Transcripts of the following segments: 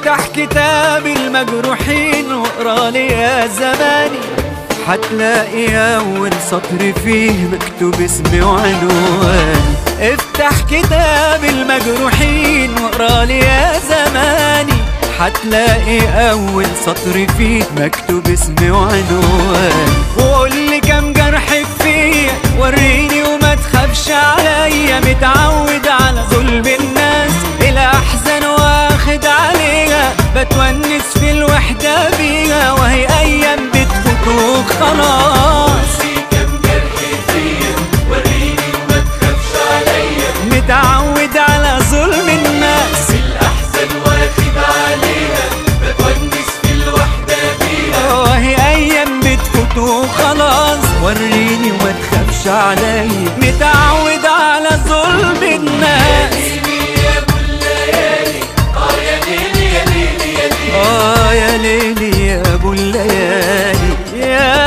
افتح كتاب المجروحين واقرا لي يا زماني، هتلاقي أول سطر فيه مكتوب اسمي وعنواني. افتح كتاب المجروحين واقرا لي يا زماني، هتلاقي أول سطر فيه مكتوب اسمي وعنواني. وقول لي كم جرح فيا وريني وما تخافش عليا، متعود على ظلم الناس الأحزان واخد عليها، بتونس في الوحدة بيها وهي أيام بتفوت وخلاص. كم جرح فيا وريني وما تخافش عليا، متعود على ظلم الناس الأحزان واخد عليها، بتونس في الوحدة بيها وهي أيام بتفوت وخلاص. وريني وما تخافش عليا، متعود على ظلم الناس. يا ابو الليالي يا ليلي يا ليلي يا ليلي يا ليلي يا ابو الليالي يا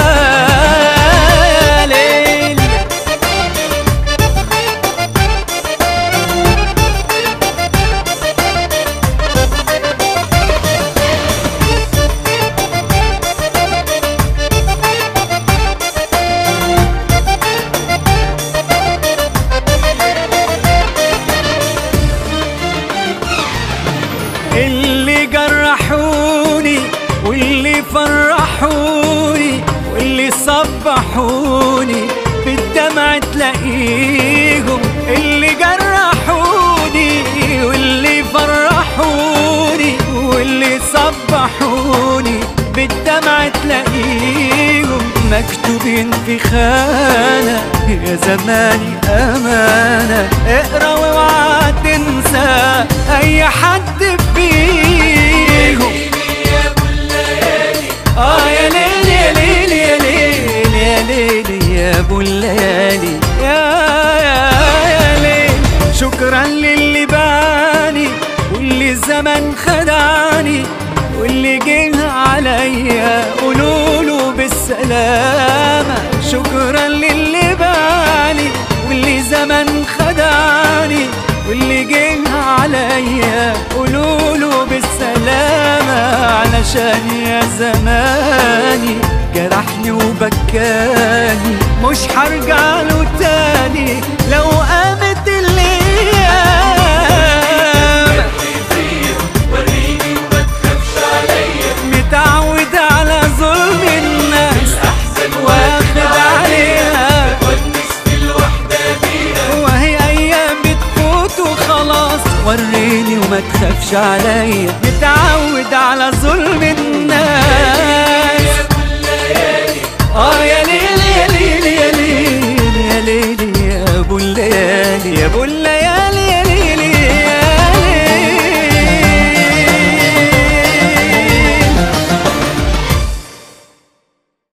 ليلي. اللي جرحوني واللي فرحوني واللي صبحوني بالدمع تلاقيهم، اللي جرحوني واللي فرحوني واللي صبحوني بالدمع تلاقيهم، مكتوبين في خانة يا زماني أمانة. اقرا واوعى تنسى أي حد فيهم. يا ابو الليالي يا ليلي يا ليلي يا ليلي يا ليلي يا ابو الليالي يا ليلي. شكرا للي باني واللي الزمن خدعني، واللي جه عليا قولوله بالسلامة. شكرا للي باني واللي زمن خدعني، واللي جه عليا قولوله بالسلامة. علشان يا زماني جرحني وبكاني، مش هرجع له تاني لو قامت الايام. وريني وما تخافش عليا، متعود على ظلم الناس الأحزان واخد عليها، بتونس في الوحدة بيها وهي ايام بتفوت وخلاص. وريني وما تخافش عليا، متعود على ظلم الناس. يا ابو الليالي يا